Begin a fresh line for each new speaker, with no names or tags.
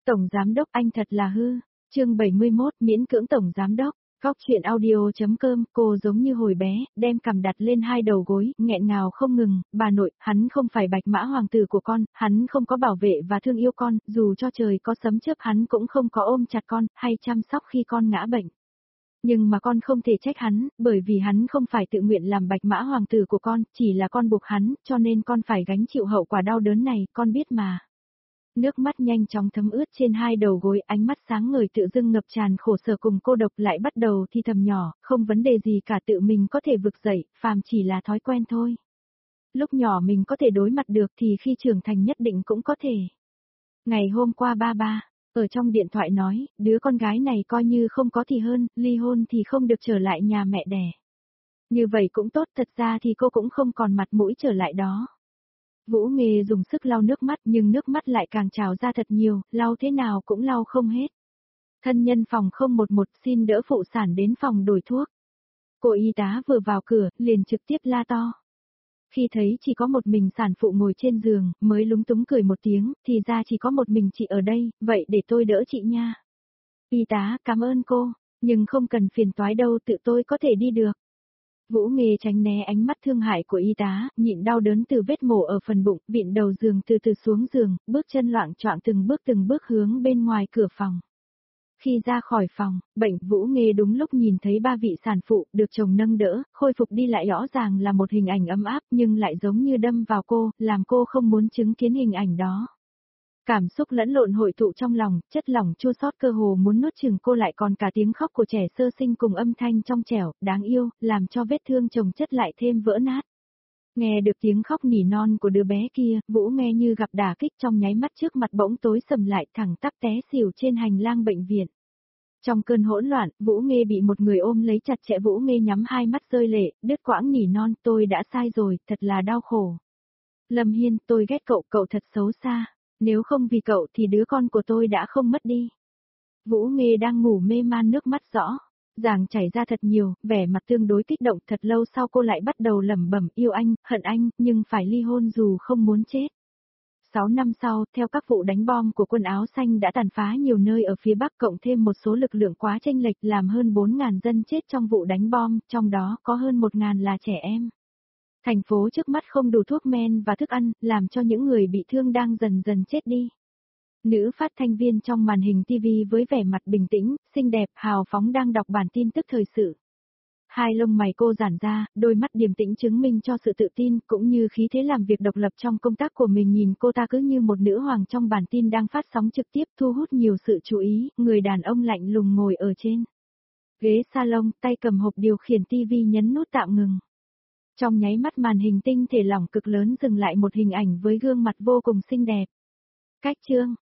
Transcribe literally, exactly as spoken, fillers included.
Tổng Giám Đốc anh thật là hư. Chương bảy mươi mốt miễn cưỡng Tổng Giám Đốc. Góc chuyện audio.com, cô giống như hồi bé, đem cằm đặt lên hai đầu gối, nghẹn ngào không ngừng, bà nội, hắn không phải bạch mã hoàng tử của con, hắn không có bảo vệ và thương yêu con, dù cho trời có sấm chớp hắn cũng không có ôm chặt con, hay chăm sóc khi con ngã bệnh. Nhưng mà con không thể trách hắn, bởi vì hắn không phải tự nguyện làm bạch mã hoàng tử của con, chỉ là con buộc hắn, cho nên con phải gánh chịu hậu quả đau đớn này, con biết mà. Nước mắt nhanh chóng thấm ướt trên hai đầu gối, ánh mắt sáng ngời tự dưng ngập tràn khổ sở cùng cô độc, lại bắt đầu thì thầm nhỏ, không vấn đề gì cả, tự mình có thể vực dậy, phàm chỉ là thói quen thôi. Lúc nhỏ mình có thể đối mặt được thì khi trưởng thành nhất định cũng có thể. Ngày hôm qua ba ba, ở trong điện thoại nói, đứa con gái này coi như không có thì hơn, ly hôn thì không được trở lại nhà mẹ đẻ. Như vậy cũng tốt, thật ra thì cô cũng không còn mặt mũi trở lại đó. Vũ Nghê dùng sức lau nước mắt nhưng nước mắt lại càng trào ra thật nhiều, lau thế nào cũng lau không hết. Thân nhân phòng không một một xin đỡ phụ sản đến phòng đổi thuốc. Cô y tá vừa vào cửa, liền trực tiếp la to. Khi thấy chỉ có một mình sản phụ ngồi trên giường, mới lúng túng cười một tiếng, thì ra chỉ có một mình chị ở đây, vậy để tôi đỡ chị nha. Y tá, cảm ơn cô, nhưng không cần phiền toái đâu, tự tôi có thể đi được. Vũ Nghê tránh né ánh mắt thương hại của y tá, nhịn đau đớn từ vết mổ ở phần bụng, vịn đầu giường từ từ xuống giường, bước chân loạng choạng từng bước từng bước hướng bên ngoài cửa phòng. Khi ra khỏi phòng, bệnh Vũ Nghê đúng lúc nhìn thấy ba vị sản phụ được chồng nâng đỡ, khôi phục đi lại, rõ ràng là một hình ảnh ấm áp nhưng lại giống như đâm vào cô, làm cô không muốn chứng kiến hình ảnh đó. Cảm xúc lẫn lộn hội tụ trong lòng, chất lỏng chua xót cơ hồ muốn nuốt chửng cô, lại còn cả tiếng khóc của trẻ sơ sinh cùng âm thanh trong trẻo, đáng yêu, làm cho vết thương chồng chất lại thêm vỡ nát. Nghe được tiếng khóc nỉ non của đứa bé kia, Vũ nghe như gặp đả kích, trong nháy mắt trước mặt bỗng tối sầm lại, thẳng tắp té xỉu trên hành lang bệnh viện. Trong cơn hỗn loạn, Vũ Nghê bị một người ôm lấy chặt chẽ, Vũ Nghê nhắm hai mắt rơi lệ, đứt quãng nỉ non, tôi đã sai rồi, thật là đau khổ. Lâm Hiên, tôi ghét cậu, cậu thật xấu xa. Nếu không vì cậu thì đứa con của tôi đã không mất đi. Vũ Nghê đang ngủ mê man, nước mắt rõ, ràng chảy ra thật nhiều, vẻ mặt tương đối kích động. Thật lâu sau cô lại bắt đầu lẩm bẩm, yêu anh, hận anh, nhưng phải ly hôn dù không muốn chết. Sáu năm sau, theo các vụ đánh bom của quân áo xanh đã tàn phá nhiều nơi ở phía Bắc, cộng thêm một số lực lượng quá chênh lệch, làm hơn bốn nghìn dân chết trong vụ đánh bom, trong đó có hơn một nghìn là trẻ em. Thành phố trước mắt không đủ thuốc men và thức ăn, làm cho những người bị thương đang dần dần chết đi. Nữ phát thanh viên trong màn hình ti vi với vẻ mặt bình tĩnh, xinh đẹp, hào phóng đang đọc bản tin tức thời sự. Hai lông mày cô giãn ra, đôi mắt điềm tĩnh chứng minh cho sự tự tin cũng như khí thế làm việc độc lập trong công tác của mình. Nhìn cô ta cứ như một nữ hoàng trong bản tin đang phát sóng trực tiếp, thu hút nhiều sự chú ý. Người đàn ông lạnh lùng ngồi ở trên ghế salon, tay cầm hộp điều khiển ti vi, nhấn nút tạm ngừng. Trong nháy mắt màn hình tinh thể lỏng cực lớn dừng lại một hình ảnh với gương mặt vô cùng xinh đẹp. Cách chương